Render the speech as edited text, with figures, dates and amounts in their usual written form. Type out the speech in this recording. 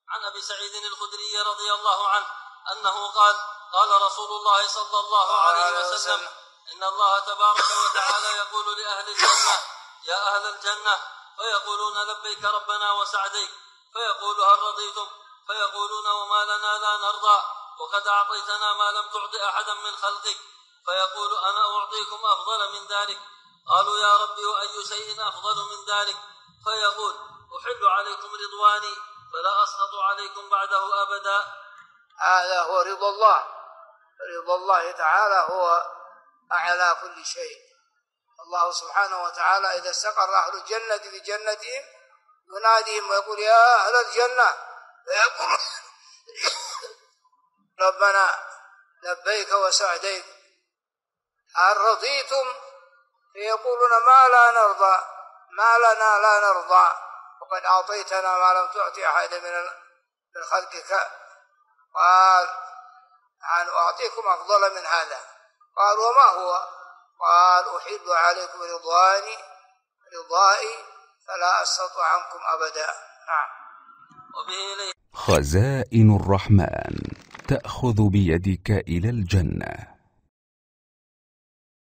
عن أبي سعيد الخدري رضي الله عنه أنه قال قال رسول الله صلى الله عليه وسلم إن الله تبارك وتعالى يقول لأهل الجنة يا أهل الجنة، فيقولون لبيك ربنا وسعديك، فيقول هل رضيتم؟ فيقولون وما لنا لا نرضى وقد أعطيتنا ما لم تعط أحدا من خلقك. فيقول أنا أعطيكم أفضل من ذلك. قالوا يا ربي وأي شيء أفضل من ذلك؟ فيقول أحل عليكم رضواني فلا أسخط عليكم بعده أبدا. هذا هو رضا الله. رضا الله تعالى هو أعلى كل شيء. الله سبحانه وتعالى إذا استقر أهل الجنة في جنتهم يناديهم ويقول يا أهل الجنة، فيقول ربنا لبيك وسعديك، هل رضيتم؟ فيقولون ما لا نرضى، ما لنا لا نرضى وقد أعطيتنا ما لم تعطي أحد من خلقك. قال أن أعطيكم أفضل من هذا. قال وما هو؟ قال أحل عليكم رضائي فلا أسخط عنكم أبدا. نعم. خزائن الرحمن تأخذ بيدك إلى الجنة.